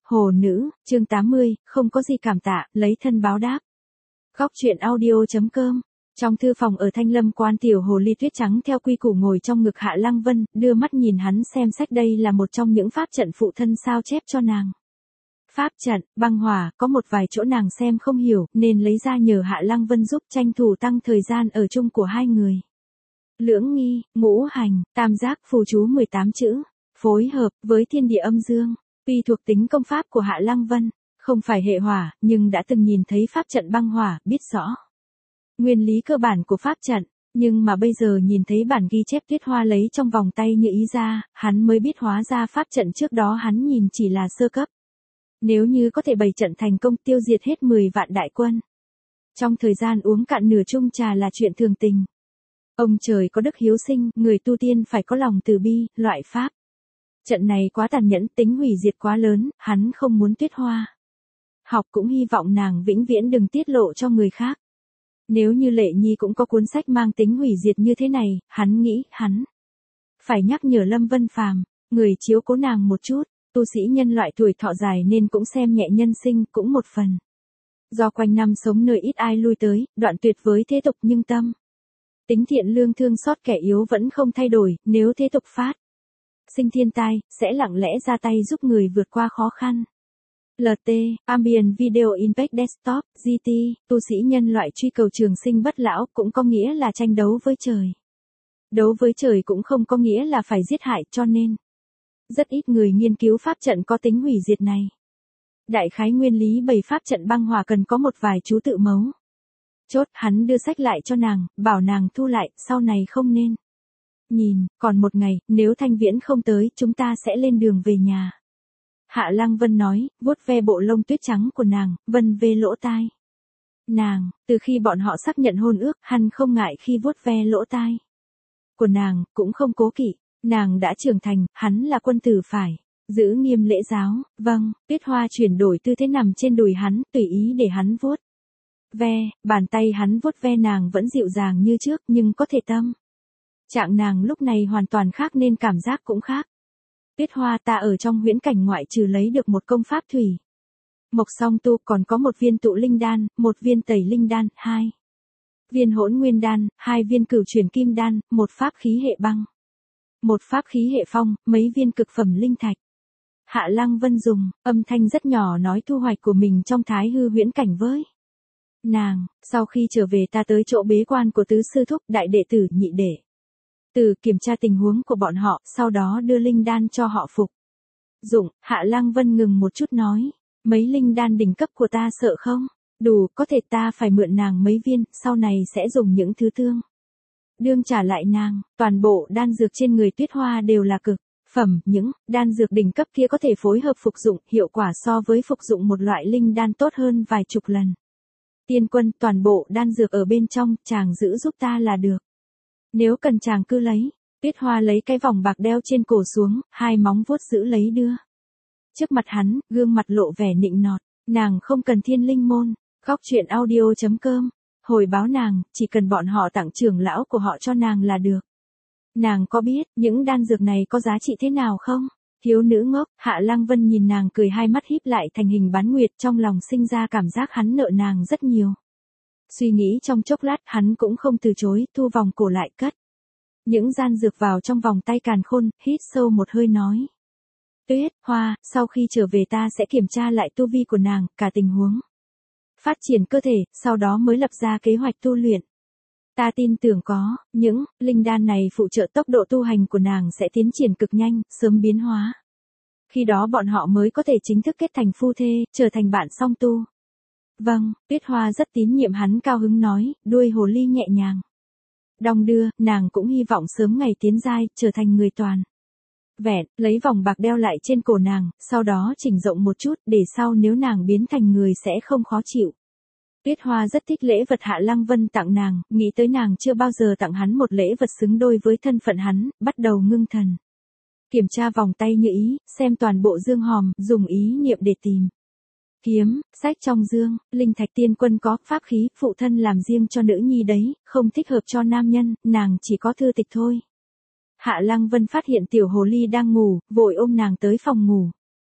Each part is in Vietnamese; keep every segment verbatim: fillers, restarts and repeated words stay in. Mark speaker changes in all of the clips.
Speaker 1: Hồ nữ, chương tám mươi, không có gì cảm tạ, lấy thân báo đáp. Góc truyện audio.com. Trong thư phòng ở Thanh Lâm Quan, tiểu hồ ly tuyết trắng theo quy củ ngồi trong ngực Hạ Lăng Vân, đưa mắt nhìn hắn xem sách. Đây là một trong những pháp trận phụ thân sao chép cho nàng. Pháp trận, băng hỏa, có một vài chỗ nàng xem không hiểu, nên lấy ra nhờ Hạ Lăng Vân giúp, tranh thủ tăng thời gian ở chung của hai người. Lưỡng nghi, ngũ hành, tam giác, phù chú mười tám chữ, phối hợp với thiên địa âm dương. Tuy thuộc tính công pháp của Hạ Lăng Vân, không phải hệ hỏa, nhưng đã từng nhìn thấy pháp trận băng hỏa, biết rõ nguyên lý cơ bản của pháp trận, nhưng mà bây giờ nhìn thấy bản ghi chép Tuyết Hoa lấy trong vòng tay như ý ra, hắn mới biết hóa ra pháp trận trước đó hắn nhìn chỉ là sơ cấp. Nếu như có thể bày trận thành công tiêu diệt hết mười vạn đại quân, trong thời gian uống cạn nửa chung trà là chuyện thường tình. Ông trời có đức hiếu sinh, người tu tiên phải có lòng từ bi, loại pháp trận này quá tàn nhẫn, tính hủy diệt quá lớn, hắn không muốn Tuyết Hoa học, cũng hy vọng nàng vĩnh viễn đừng tiết lộ cho người khác. Nếu như Lệ Nhi cũng có cuốn sách mang tính hủy diệt như thế này, hắn nghĩ, hắn phải nhắc nhở Lâm Vân Phàm, người chiếu cố nàng một chút. Tu sĩ nhân loại tuổi thọ dài nên cũng xem nhẹ nhân sinh, cũng một phần do quanh năm sống nơi ít ai lui tới, đoạn tuyệt với thế tục, nhưng tâm tính thiện lương thương xót kẻ yếu vẫn không thay đổi. Nếu thế tục phát sinh thiên tai, sẽ lặng lẽ ra tay giúp người vượt qua khó khăn. lờ tê, Ambient Video Impact Desktop, giê tê, tu sĩ nhân loại truy cầu trường sinh bất lão, cũng có nghĩa là tranh đấu với trời. Đấu với trời cũng không có nghĩa là phải giết hại, cho nên rất ít người nghiên cứu pháp trận có tính hủy diệt này. Đại khái nguyên lý bày pháp trận băng hỏa cần có một vài chú tự mấu chốt. Hắn đưa sách lại cho nàng, bảo nàng thu lại, sau này không nên nhìn. Còn một ngày, nếu Thanh Viễn không tới, chúng ta sẽ lên đường về nhà. Hạ Lăng Vân nói, vuốt ve bộ lông tuyết trắng của nàng, vân về lỗ tai nàng. Từ khi bọn họ xác nhận hôn ước, hắn không ngại khi vuốt ve lỗ tai của nàng, cũng không cố kỵ. Nàng đã trưởng thành, hắn là quân tử, phải giữ nghiêm lễ giáo. Vâng. Tuyết Hoa chuyển đổi tư thế nằm trên đùi hắn, tùy ý để hắn vuốt ve. Bàn tay hắn vuốt ve nàng vẫn dịu dàng như trước, nhưng có thể tâm trạng nàng lúc này hoàn toàn khác nên cảm giác cũng khác. Tuyết Hoa, ta ở trong huyễn cảnh ngoại trừ lấy được một công pháp thủy mộc song tu, còn có một viên tụ linh đan, một viên tẩy linh đan, hai viên hỗn nguyên đan, hai viên cửu chuyển kim đan, một pháp khí hệ băng, một pháp khí hệ phong, mấy viên cực phẩm linh thạch. Hạ Lăng Vân dùng âm thanh rất nhỏ nói thu hoạch của mình trong thái hư huyễn cảnh với nàng. Sau khi trở về, ta tới chỗ bế quan của tứ sư thúc, đại đệ tử, nhị đệ tử, kiểm tra tình huống của bọn họ, sau đó đưa linh đan cho họ phục dụng. Hạ Lăng Vân ngừng một chút nói, mấy linh đan đỉnh cấp của ta sợ không đủ, có thể ta phải mượn nàng mấy viên, sau này sẽ dùng những thứ tương đương trả lại nàng. Toàn bộ đan dược trên người Tuyết Hoa đều là cực phẩm, những đan dược đỉnh cấp kia có thể phối hợp phục dụng, hiệu quả so với phục dụng một loại linh đan tốt hơn vài chục lần. Tiên quân, toàn bộ đan dược ở bên trong, chàng giữ giúp ta là được. Nếu cần chàng cứ lấy. Tuyết Hoa lấy cái vòng bạc đeo trên cổ xuống, hai móng vuốt giữ lấy đưa trước mặt hắn, gương mặt lộ vẻ nịnh nọt. Nàng không cần thiên linh môn. Góc truyện audio.com. Hồi báo nàng, chỉ cần bọn họ tặng trưởng lão của họ cho nàng là được. Nàng có biết những đan dược này có giá trị thế nào không? Thiếu nữ ngốc. Hạ Lăng Vân nhìn nàng cười, hai mắt híp lại thành hình bán nguyệt, trong lòng sinh ra cảm giác hắn nợ nàng rất nhiều. Suy nghĩ trong chốc lát, hắn cũng không từ chối, thu vòng cổ lại, cất những gian dược vào trong vòng tay càn khôn, hít sâu một hơi nói. Tuyết Hoa, sau khi trở về ta sẽ kiểm tra lại tu vi của nàng, cả tình huống phát triển cơ thể, sau đó mới lập ra kế hoạch tu luyện. Ta tin tưởng có những linh đan này phụ trợ tốc độ tu hành của nàng sẽ tiến triển cực nhanh, sớm biến hóa. Khi đó bọn họ mới có thể chính thức kết thành phu thê, trở thành bạn song tu. Vâng. Tuyết Hoa rất tín nhiệm hắn, cao hứng nói, đuôi hồ ly nhẹ nhàng đong đưa. Nàng cũng hy vọng sớm ngày tiến giai, trở thành người toàn vẹn. Lấy vòng bạc đeo lại trên cổ nàng, sau đó chỉnh rộng một chút, để sau nếu nàng biến thành người sẽ không khó chịu. Tuyết Hoa rất thích lễ vật Hạ Lăng Vân tặng nàng, nghĩ tới nàng chưa bao giờ tặng hắn một lễ vật xứng đôi với thân phận hắn, bắt đầu ngưng thần kiểm tra vòng tay như ý, xem toàn bộ dương hòm, dùng ý niệm để tìm kiếm sách trong dương. Linh thạch tiên quân có, pháp khí phụ thân làm riêng cho nữ nhi đấy, không thích hợp cho nam nhân, nàng chỉ có thư tịch thôi. Hạ Lăng Vân phát hiện tiểu hồ ly đang ngủ, vội ôm nàng tới phòng ngủ.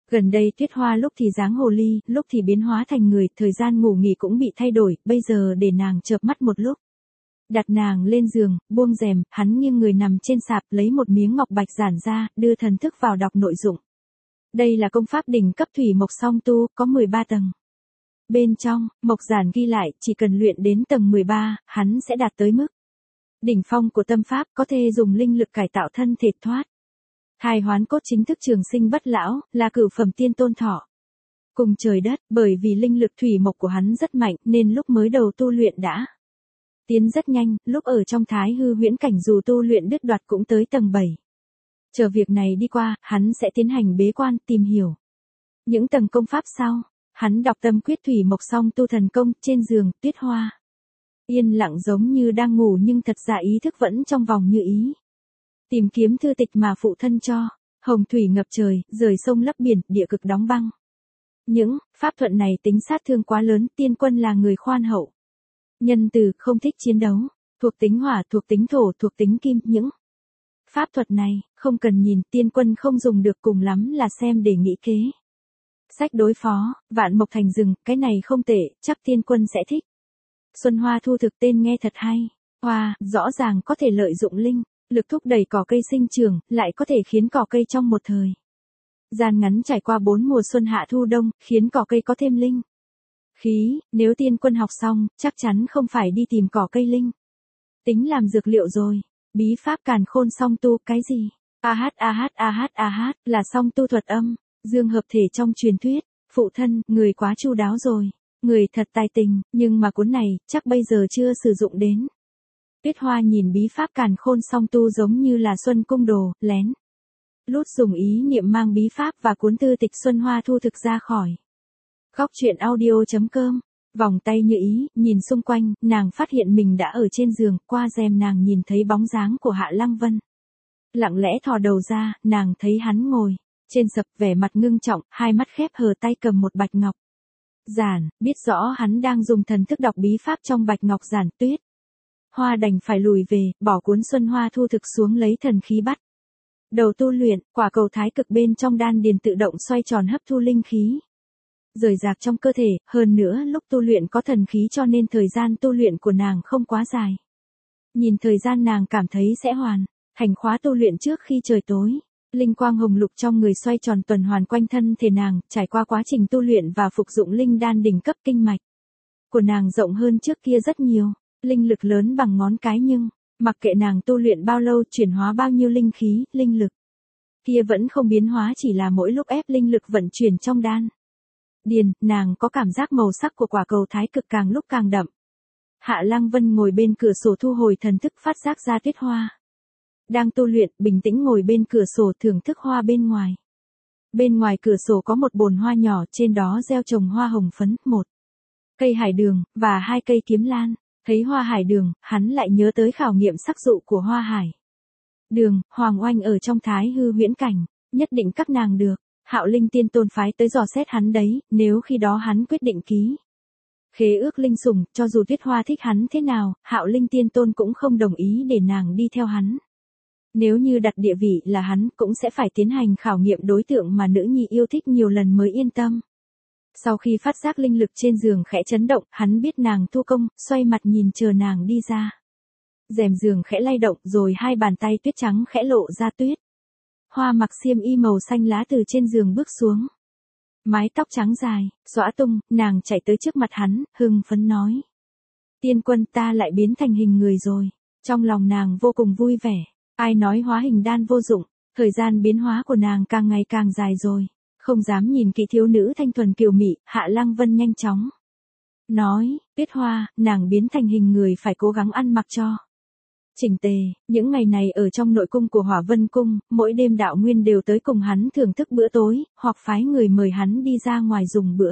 Speaker 1: Gần đây Tuyết Hoa lúc thì dáng hồ ly, lúc thì biến hóa thành người, thời gian ngủ nghỉ cũng bị thay đổi, bây giờ để nàng chợp mắt một lúc. Đặt nàng lên giường, buông rèm, hắn nghiêng người nằm trên sạp, lấy một miếng ngọc bạch giản ra, đưa thần thức vào đọc nội dụng. Đây là công pháp đỉnh cấp thủy mộc song tu, có mười ba tầng. Bên trong, mộc giản ghi lại, chỉ cần luyện đến tầng mười ba, hắn sẽ đạt tới mức đỉnh phong của tâm pháp, có thể dùng linh lực cải tạo thân thể thoát thai hoán cốt, chính thức trường sinh bất lão, là cửu phẩm tiên tôn thọ. Cùng trời đất, bởi vì linh lực thủy mộc của hắn rất mạnh, nên lúc mới đầu tu luyện đã tiến rất nhanh, lúc ở trong thái hư huyễn cảnh dù tu luyện đứt đoạt cũng tới tầng bảy. Chờ việc này đi qua, hắn sẽ tiến hành bế quan, tìm hiểu những tầng công pháp sau. Hắn đọc tâm quyết thủy mộc song tu thần công, trên giường, Tuyết Hoa yên lặng giống như đang ngủ, nhưng thật ra ý thức vẫn trong vòng như ý. Tìm kiếm thư tịch mà phụ thân cho, hồng thủy ngập trời, rời sông lấp biển, địa cực đóng băng. Những pháp thuận này tính sát thương quá lớn, tiên quân là người khoan hậu, nhân từ, không thích chiến đấu, thuộc tính hỏa, thuộc tính thổ, thuộc tính kim, những pháp thuật này, không cần nhìn, tiên quân không dùng được, cùng lắm là xem để nghĩ kế sách đối phó. Vạn mộc thành rừng, cái này không tệ, chắc tiên quân sẽ thích. Xuân Hoa Thu thực tên nghe thật hay. Hoa, rõ ràng có thể lợi dụng linh lực thúc đẩy cỏ cây sinh trưởng, lại có thể khiến cỏ cây trong một thời gian ngắn trải qua bốn mùa xuân hạ thu đông, khiến cỏ cây có thêm linh khí. Nếu tiên quân học xong, chắc chắn không phải đi tìm cỏ cây linh tính làm dược liệu rồi. Bí pháp càn khôn song tu, cái gì? A hát a hát a hát a hát, là song tu thuật âm dương hợp thể trong truyền thuyết. Phụ thân, người quá chu đáo rồi, người thật tài tình, nhưng mà cuốn này, chắc bây giờ chưa sử dụng đến. Tuyết Hoa nhìn bí pháp càn khôn song tu giống như là Xuân Cung Đồ, lén lút dùng ý niệm mang bí pháp và cuốn thư tịch Xuân Hoa Thu thực ra khỏi góc truyện audio chấm com. Vòng tay như ý, nhìn xung quanh, nàng phát hiện mình đã ở trên giường, qua rèm nàng nhìn thấy bóng dáng của Hạ Lăng Vân. Lặng lẽ thò đầu ra, nàng thấy hắn ngồi trên sập, vẻ mặt ngưng trọng, hai mắt khép hờ, tay cầm một bạch ngọc giản, biết rõ hắn đang dùng thần thức đọc bí pháp trong bạch ngọc giản. Tuyết Hoa đành phải lùi về, bỏ cuốn Xuân Hoa Thu thực xuống, lấy thần khí bắt đầu tu luyện. Quả cầu thái cực bên trong đan điền tự động xoay tròn hấp thu linh khí rời rạc trong cơ thể, hơn nữa lúc tu luyện có thần khí cho nên thời gian tu luyện của nàng không quá dài. Nhìn thời gian nàng cảm thấy sẽ hoàn thành khóa tu luyện trước khi trời tối. Linh quang hồng lục trong người xoay tròn tuần hoàn quanh thân thể nàng, trải qua quá trình tu luyện và phục dụng linh đan đỉnh cấp, kinh mạch của nàng rộng hơn trước kia rất nhiều, linh lực lớn bằng ngón cái, nhưng mặc kệ nàng tu luyện bao lâu, chuyển hóa bao nhiêu linh khí, linh lực kia vẫn không biến hóa, chỉ là mỗi lúc ép linh lực vận chuyển trong đan điền, nàng có cảm giác màu sắc của quả cầu thái cực càng lúc càng đậm. Hạ Lăng Vân ngồi bên cửa sổ thu hồi thần thức, phát giác ra Tuyết Hoa đang tu luyện, bình tĩnh ngồi bên cửa sổ thưởng thức hoa bên ngoài. Bên ngoài cửa sổ có một bồn hoa nhỏ, trên đó gieo trồng hoa hồng phấn, một cây hải đường, và hai cây kiếm lan. Thấy hoa hải đường, hắn lại nhớ tới khảo nghiệm sắc dụ của hoa hải đường, Hoàng Oanh ở trong thái hư huyễn cảnh, nhất định các nàng được Hạo Linh Tiên Tôn phái tới dò xét hắn đấy, nếu khi đó hắn quyết định ký khế ước linh sủng, cho dù Tuyết Hoa thích hắn thế nào, Hạo Linh Tiên Tôn cũng không đồng ý để nàng đi theo hắn. Nếu như đặt địa vị là hắn, cũng sẽ phải tiến hành khảo nghiệm đối tượng mà nữ nhi yêu thích nhiều lần mới yên tâm. Sau khi phát giác linh lực trên giường khẽ chấn động, hắn biết nàng thu công, xoay mặt nhìn chờ nàng đi ra. Rèm giường khẽ lay động, rồi hai bàn tay tuyết trắng khẽ lộ ra. Tuyết Hoa mặc xiêm y màu xanh lá từ trên giường bước xuống. Mái tóc trắng dài, xõa tung, nàng chạy tới trước mặt hắn, hưng phấn nói. Tiên quân, ta lại biến thành hình người rồi. Trong lòng nàng vô cùng vui vẻ. Ai nói hóa hình đan vô dụng, thời gian biến hóa của nàng càng ngày càng dài rồi. Không dám nhìn kỹ thiếu nữ thanh thuần kiều mị, Hạ Lăng Vân nhanh chóng nói, Tuyết Hoa, nàng biến thành hình người phải cố gắng ăn mặc cho chỉnh tề. Những ngày này ở trong nội cung của Hỏa Vân Cung, mỗi đêm Đạo Nguyên đều tới cùng hắn thưởng thức bữa tối, hoặc phái người mời hắn đi ra ngoài dùng bữa.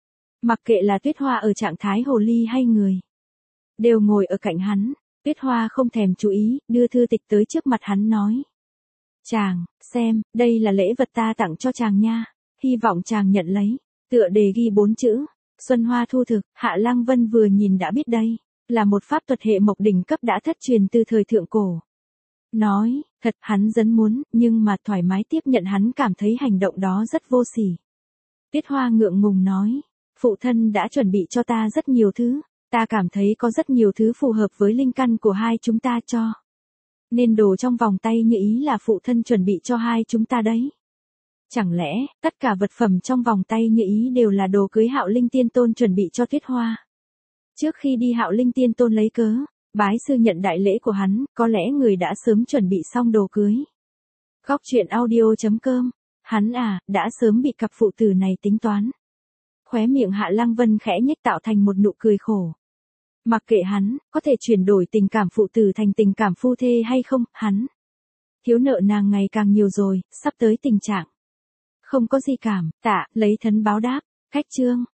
Speaker 1: Mặc kệ là Tuyết Hoa ở trạng thái hồ ly hay người, đều ngồi ở cạnh hắn. Tuyết Hoa không thèm chú ý, đưa thư tịch tới trước mặt hắn nói. Chàng, xem, đây là lễ vật ta tặng cho chàng nha, hy vọng chàng nhận lấy. Tựa đề ghi bốn chữ, Xuân Hoa Thu thực. Hạ Lăng Vân vừa nhìn đã biết đây là một pháp thuật hệ mộc đỉnh cấp đã thất truyền từ thời thượng cổ. Nói, Thật, hắn rất muốn, nhưng mà thoải mái tiếp nhận hắn cảm thấy hành động đó rất vô sỉ. Tuyết Hoa ngượng ngùng nói, phụ thân đã chuẩn bị cho ta rất nhiều thứ, ta cảm thấy có rất nhiều thứ phù hợp với linh căn của hai chúng ta cho. Nên đồ trong vòng tay như ý là phụ thân chuẩn bị cho hai chúng ta đấy. Chẳng lẽ, tất cả vật phẩm trong vòng tay như ý đều là đồ cưới Hạo Linh Tiên Tôn chuẩn bị cho Tuyết Hoa? Trước khi đi Hạo Linh Tiên Tôn lấy cớ, bái sư nhận đại lễ của hắn, có lẽ người đã sớm chuẩn bị xong đồ cưới. Góc truyện audio chấm com, hắn à, đã sớm bị cặp phụ tử này tính toán. Khóe miệng Hạ Lăng Vân khẽ nhếch tạo thành một nụ cười khổ. Mặc kệ hắn, có thể chuyển đổi tình cảm phụ tử thành tình cảm phu thê hay không, hắn. Thiếu nợ nàng ngày càng nhiều rồi, sắp tới tình trạng. Không có gì cảm, tạ, lấy thân báo đáp, khách trương.